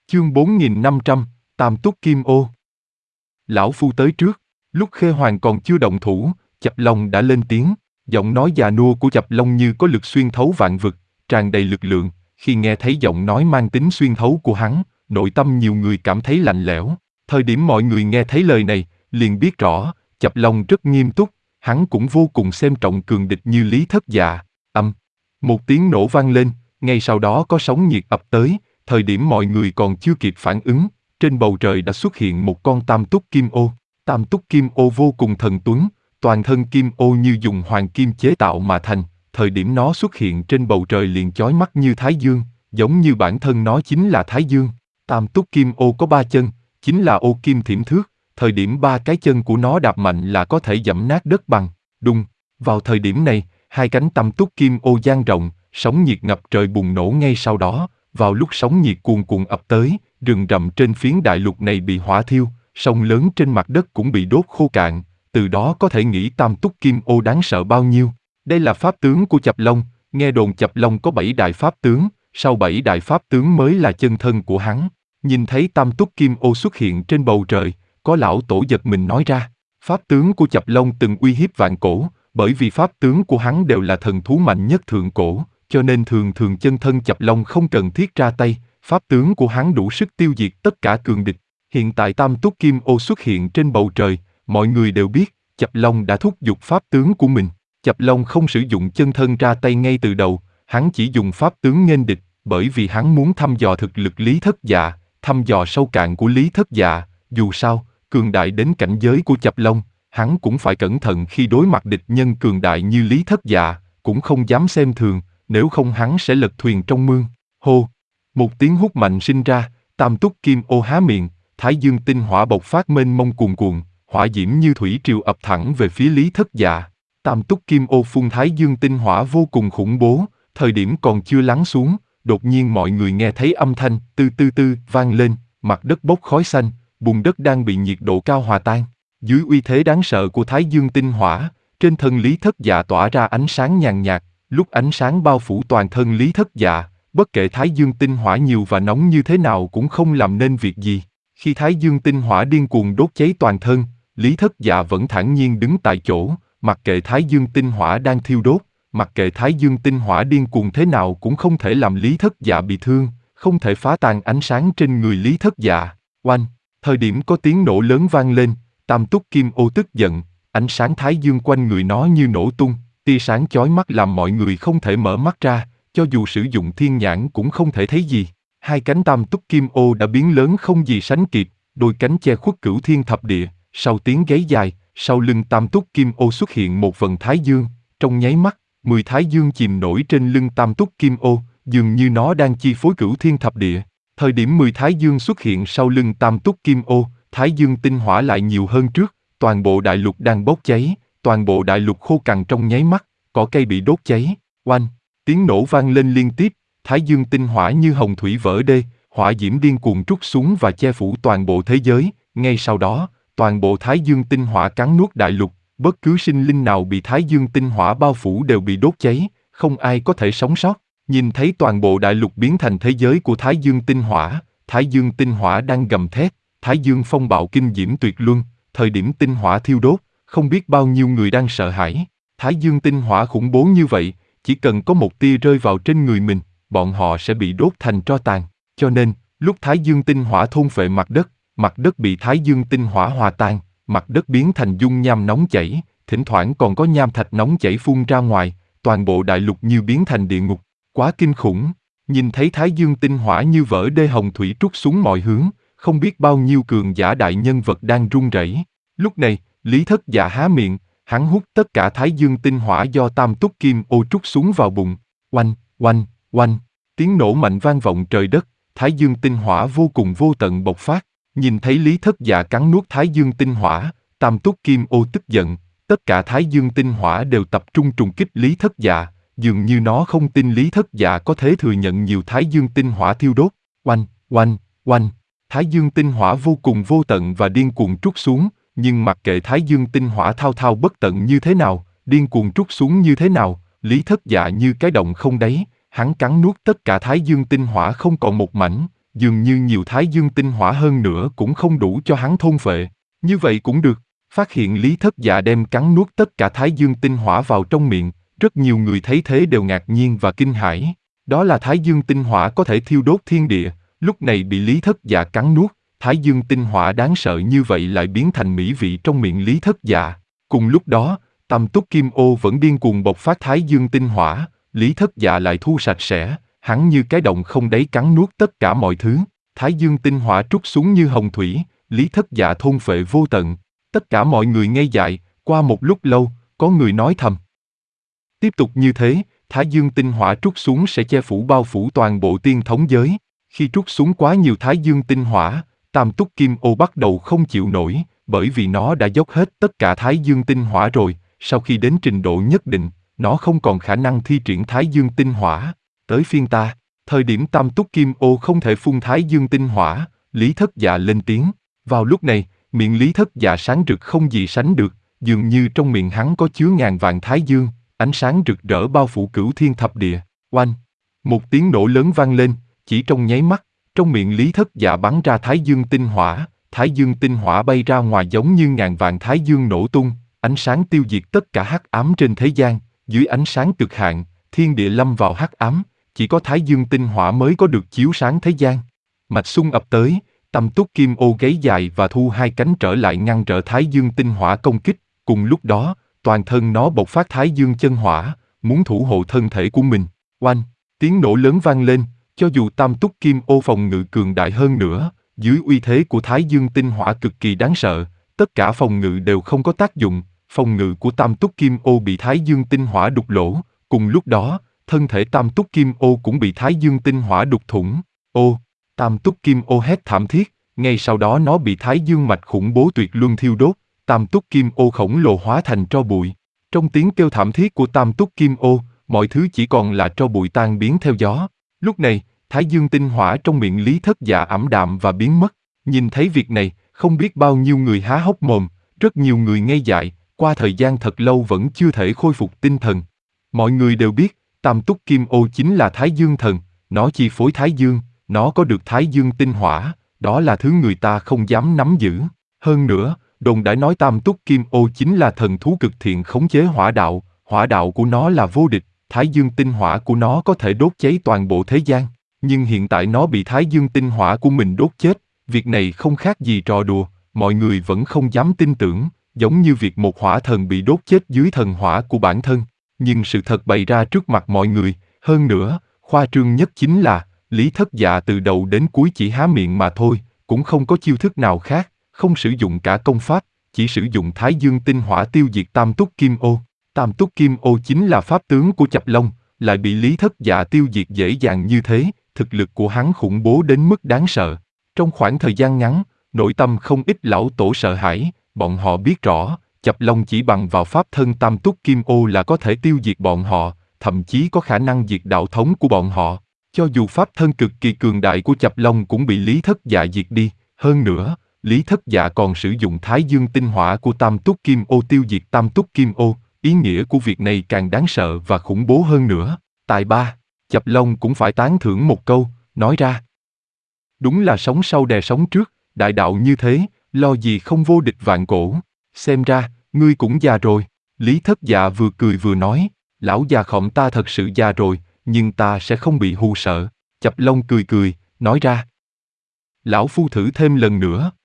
Chương 4500, Tam Túc Kim Ô. Lão Phu tới trước. Lúc Khê Hoàng còn chưa động thủ, Chập Long đã lên tiếng. Giọng nói già nua của Chập Long như có lực xuyên thấu vạn vực, tràn đầy lực lượng. Khi nghe thấy giọng nói mang tính xuyên thấu của hắn, nội tâm nhiều người cảm thấy lạnh lẽo. Thời điểm mọi người nghe thấy lời này, liền biết rõ, Chập Long rất nghiêm túc, hắn cũng vô cùng xem trọng cường địch như Lý Thất Dạ. Một tiếng nổ vang lên, ngay sau đó có sóng nhiệt ập tới. Thời điểm mọi người còn chưa kịp phản ứng, trên bầu trời đã xuất hiện một con tam túc kim ô. Tam túc kim ô vô cùng thần tuấn, toàn thân kim ô như dùng hoàng kim chế tạo mà thành. Thời điểm nó xuất hiện trên bầu trời liền chói mắt như Thái Dương, giống như bản thân nó chính là Thái Dương. Tam túc kim ô có 3 chân, chính là ô kim thiểm thước. Thời điểm 3 cái chân của nó đạp mạnh là có thể giẫm nát đất bằng. Đùng, vào thời điểm này, 2 cánh tam túc kim ô dang rộng, sóng nhiệt ngập trời bùng nổ ngay sau đó. Vào lúc sóng nhiệt cuồn cuộn ập tới, rừng rậm trên phiến đại lục này bị hỏa thiêu, sông lớn trên mặt đất cũng bị đốt khô cạn, từ đó có thể nghĩ tam túc kim ô đáng sợ bao nhiêu. Đây là pháp tướng của Chập Long, nghe đồn Chập Long có 7 đại pháp tướng, sau 7 đại pháp tướng mới là chân thân của hắn. Nhìn thấy tam túc kim ô xuất hiện trên bầu trời, có lão tổ giật mình nói ra, pháp tướng của Chập Long từng uy hiếp vạn cổ, bởi vì pháp tướng của hắn đều là thần thú mạnh nhất thượng cổ. Cho nên thường thường chân thân Chập Long không cần thiết ra tay, pháp tướng của hắn đủ sức tiêu diệt tất cả cường địch. Hiện tại tam túc kim ô xuất hiện trên bầu trời, mọi người đều biết, Chập Long đã thúc giục pháp tướng của mình. Chập Long không sử dụng chân thân ra tay ngay từ đầu, hắn chỉ dùng pháp tướng nghênh địch, bởi vì hắn muốn thăm dò thực lực Lý Thất Dạ, thăm dò sâu cạn của Lý Thất Dạ. Dù sao, cường đại đến cảnh giới của Chập Long, hắn cũng phải cẩn thận khi đối mặt địch nhân cường đại như Lý Thất Dạ, cũng không dám xem thường. Nếu không hắn sẽ lật thuyền trong mương. Hô! Một tiếng hút mạnh sinh ra, tam túc kim ô há miệng, thái dương tinh hỏa bộc phát mênh mông cuồn cuộn, hỏa diễm như thủy triều ập thẳng về phía Lý Thất Dạ. Tam túc kim ô phun thái dương tinh hỏa vô cùng khủng bố, thời điểm còn chưa lắng xuống, đột nhiên mọi người nghe thấy âm thanh tư tư tư vang lên, mặt đất bốc khói xanh, bùn đất đang bị nhiệt độ cao hòa tan. Dưới uy thế đáng sợ của thái dương tinh hỏa, trên thân Lý Thất Dạ tỏa ra ánh sáng nhàn nhạt. Lúc ánh sáng bao phủ toàn thân Lý Thất Dạ, bất kể thái dương tinh hỏa nhiều và nóng như thế nào cũng không làm nên việc gì. Khi thái dương tinh hỏa điên cuồng đốt cháy toàn thân, Lý Thất Dạ vẫn thản nhiên đứng tại chỗ, mặc kệ thái dương tinh hỏa đang thiêu đốt, mặc kệ thái dương tinh hỏa điên cuồng thế nào cũng không thể làm Lý Thất Dạ bị thương, không thể phá tan ánh sáng trên người Lý Thất Dạ. Oanh! Thời điểm có tiếng nổ lớn vang lên, tam túc kim ô tức giận, ánh sáng thái dương quanh người nó như nổ tung. Tia sáng chói mắt làm mọi người không thể mở mắt ra, cho dù sử dụng thiên nhãn cũng không thể thấy gì. 2 cánh tam túc kim ô đã biến lớn không gì sánh kịp, đôi cánh che khuất cửu thiên thập địa, sau tiếng gáy dài, sau lưng tam túc kim ô xuất hiện một vầng thái dương, trong nháy mắt, 10 thái dương chìm nổi trên lưng tam túc kim ô, dường như nó đang chi phối cửu thiên thập địa. Thời điểm 10 thái dương xuất hiện sau lưng tam túc kim ô, thái dương tinh hỏa lại nhiều hơn trước, toàn bộ đại lục đang bốc cháy. Toàn bộ đại lục khô cằn trong nháy mắt, cỏ cây bị đốt cháy. Oanh! Tiếng nổ vang lên liên tiếp, thái dương tinh hỏa như hồng thủy vỡ đê, hỏa diễm điên cuồng trút xuống và che phủ toàn bộ thế giới. Ngay sau đó, toàn bộ thái dương tinh hỏa cắn nuốt đại lục, bất cứ sinh linh nào bị thái dương tinh hỏa bao phủ đều bị đốt cháy, không ai có thể sống sót. Nhìn thấy toàn bộ đại lục biến thành thế giới của thái dương tinh hỏa đang gầm thét, thái dương phong bạo kinh diễm tuyệt luân, thời điểm tinh hỏa thiêu đốt. Không biết bao nhiêu người đang sợ hãi. Thái dương tinh hỏa khủng bố như vậy, chỉ cần có một tia rơi vào trên người mình, bọn họ sẽ bị đốt thành tro tàn. Cho nên, lúc thái dương tinh hỏa thôn phệ mặt đất bị thái dương tinh hỏa hòa tan, mặt đất biến thành dung nham nóng chảy, thỉnh thoảng còn có nham thạch nóng chảy phun ra ngoài, toàn bộ đại lục như biến thành địa ngục. Quá kinh khủng. Nhìn thấy thái dương tinh hỏa như vỡ đê hồng thủy trút xuống mọi hướng, không biết bao nhiêu cường giả đại nhân vật đang run rẩy. Lúc này, Lý Thất Dạ há miệng, hắn hút tất cả thái dương tinh hỏa do tam túc kim ô trút xuống vào bụng. Oanh, oanh, oanh, tiếng nổ mạnh vang vọng trời đất, thái dương tinh hỏa vô cùng vô tận bộc phát. Nhìn thấy Lý Thất Dạ cắn nuốt thái dương tinh hỏa, tam túc kim ô tức giận, tất cả thái dương tinh hỏa đều tập trung trùng kích Lý Thất Dạ, dường như nó không tin Lý Thất Dạ có thể thừa nhận nhiều thái dương tinh hỏa thiêu đốt. Oanh, oanh, oanh, thái dương tinh hỏa vô cùng vô tận và điên cuồng trút xuống. Nhưng mặc kệ thái dương tinh hỏa thao thao bất tận như thế nào, điên cuồng trút xuống như thế nào, Lý Thất Dạ như cái động không đáy, hắn cắn nuốt tất cả thái dương tinh hỏa không còn một mảnh, dường như nhiều thái dương tinh hỏa hơn nữa cũng không đủ cho hắn thôn phệ. Như vậy cũng được. Phát hiện Lý Thất Dạ đem cắn nuốt tất cả thái dương tinh hỏa vào trong miệng, rất nhiều người thấy thế đều ngạc nhiên và kinh hãi. Đó là thái dương tinh hỏa có thể thiêu đốt thiên địa, lúc này bị Lý Thất Dạ cắn nuốt, thái dương tinh hỏa đáng sợ như vậy lại biến thành mỹ vị trong miệng Lý Thất Dạ. Cùng lúc đó, Tam Túc Kim Ô vẫn điên cuồng bộc phát thái dương tinh hỏa, Lý Thất Dạ lại thu sạch sẽ, hắn như cái động không đáy cắn nuốt tất cả mọi thứ, thái dương tinh hỏa trút xuống như hồng thủy, Lý Thất Dạ thôn phệ vô tận. Tất cả mọi người ngây dại, qua một lúc lâu, có người nói thầm. Tiếp tục như thế, thái dương tinh hỏa trút xuống sẽ che phủ bao phủ toàn bộ tiên thống giới. Khi trút xuống quá nhiều thái dương tinh hỏa, Tam Túc Kim Ô bắt đầu không chịu nổi, bởi vì nó đã dốc hết tất cả thái dương tinh hỏa rồi, sau khi đến trình độ nhất định, nó không còn khả năng thi triển thái dương tinh hỏa. Tới phiên ta, thời điểm Tam Túc Kim Ô không thể phun thái dương tinh hỏa, Lý Thất Dạ lên tiếng. Vào lúc này, miệng Lý Thất Dạ sáng rực không gì sánh được, dường như trong miệng hắn có chứa ngàn vạn thái dương, ánh sáng rực rỡ bao phủ cửu thiên thập địa. Oanh! Một tiếng nổ lớn vang lên, chỉ trong nháy mắt, trong miệng Lý Thất Dạ bắn ra thái dương tinh hỏa bay ra ngoài giống như ngàn vạn thái dương nổ tung, ánh sáng tiêu diệt tất cả hắc ám trên thế gian, dưới ánh sáng cực hạn, thiên địa lâm vào hắc ám, chỉ có thái dương tinh hỏa mới có được chiếu sáng thế gian. Mạch Xung ập tới, Tam Túc Kim Ô gáy dài và thu hai cánh trở lại ngăn trở thái dương tinh hỏa công kích, cùng lúc đó, toàn thân nó bộc phát thái dương chân hỏa, muốn thủ hộ thân thể của mình. Oanh! Tiếng nổ lớn vang lên, cho dù Tam Túc Kim Ô phòng ngự cường đại hơn nữa, dưới uy thế của thái dương tinh hỏa cực kỳ đáng sợ, tất cả phòng ngự đều không có tác dụng, phòng ngự của Tam Túc Kim Ô bị thái dương tinh hỏa đục lỗ, cùng lúc đó, thân thể Tam Túc Kim Ô cũng bị thái dương tinh hỏa đục thủng. Ô! Tam Túc Kim Ô hét thảm thiết, ngay sau đó nó bị thái dương mạch khủng bố tuyệt luân thiêu đốt, Tam Túc Kim Ô khổng lồ hóa thành tro bụi. Trong tiếng kêu thảm thiết của Tam Túc Kim Ô, mọi thứ chỉ còn là tro bụi tan biến theo gió. Lúc này, thái dương tinh hỏa trong miệng Lý Thất Dạ ảm đạm và biến mất. Nhìn thấy việc này, không biết bao nhiêu người há hốc mồm, rất nhiều người ngây dại, qua thời gian thật lâu vẫn chưa thể khôi phục tinh thần. Mọi người đều biết, Tam Túc Kim Ô chính là Thái Dương Thần, nó chi phối Thái Dương, nó có được Thái Dương tinh hỏa, đó là thứ người ta không dám nắm giữ. Hơn nữa, đồn đãi nói Tam Túc Kim Ô chính là thần thú cực thiện khống chế hỏa đạo của nó là vô địch, Thái Dương tinh hỏa của nó có thể đốt cháy toàn bộ thế gian. Nhưng hiện tại nó bị Thái Dương tinh hỏa của mình đốt chết, việc này không khác gì trò đùa, mọi người vẫn không dám tin tưởng, giống như việc một hỏa thần bị đốt chết dưới thần hỏa của bản thân. Nhưng sự thật bày ra trước mặt mọi người, hơn nữa, khoa trương nhất chính là, Lý Thất Dạ từ đầu đến cuối chỉ há miệng mà thôi, cũng không có chiêu thức nào khác, không sử dụng cả công pháp, chỉ sử dụng Thái Dương tinh hỏa tiêu diệt Tam Túc Kim Ô. Tam Túc Kim Ô chính là pháp tướng của Chập Long, lại bị Lý Thất Dạ tiêu diệt dễ dàng như thế, thực lực của hắn khủng bố đến mức đáng sợ. Trong khoảng thời gian ngắn, nội tâm không ít lão tổ sợ hãi, bọn họ biết rõ, Chập Long chỉ bằng vào pháp thân Tam Túc Kim Ô là có thể tiêu diệt bọn họ, thậm chí có khả năng diệt đạo thống của bọn họ. Cho dù pháp thân cực kỳ cường đại của Chập Long cũng bị Lý Thất Dạ diệt đi, hơn nữa, Lý Thất Dạ còn sử dụng Thái Dương tinh hỏa của Tam Túc Kim Ô tiêu diệt Tam Túc Kim Ô, ý nghĩa của việc này càng đáng sợ và khủng bố hơn nữa. Tài ba, Chập Long cũng phải tán thưởng một câu, nói ra. Đúng là sóng sau đè sóng trước, đại đạo như thế, lo gì không vô địch vạn cổ. Xem ra, ngươi cũng già rồi. Lý Thất Dạ vừa cười vừa nói, lão già khọm ta thật sự già rồi, nhưng ta sẽ không bị hù sợ. Chập Long cười cười, nói ra. Lão phu thử thêm lần nữa.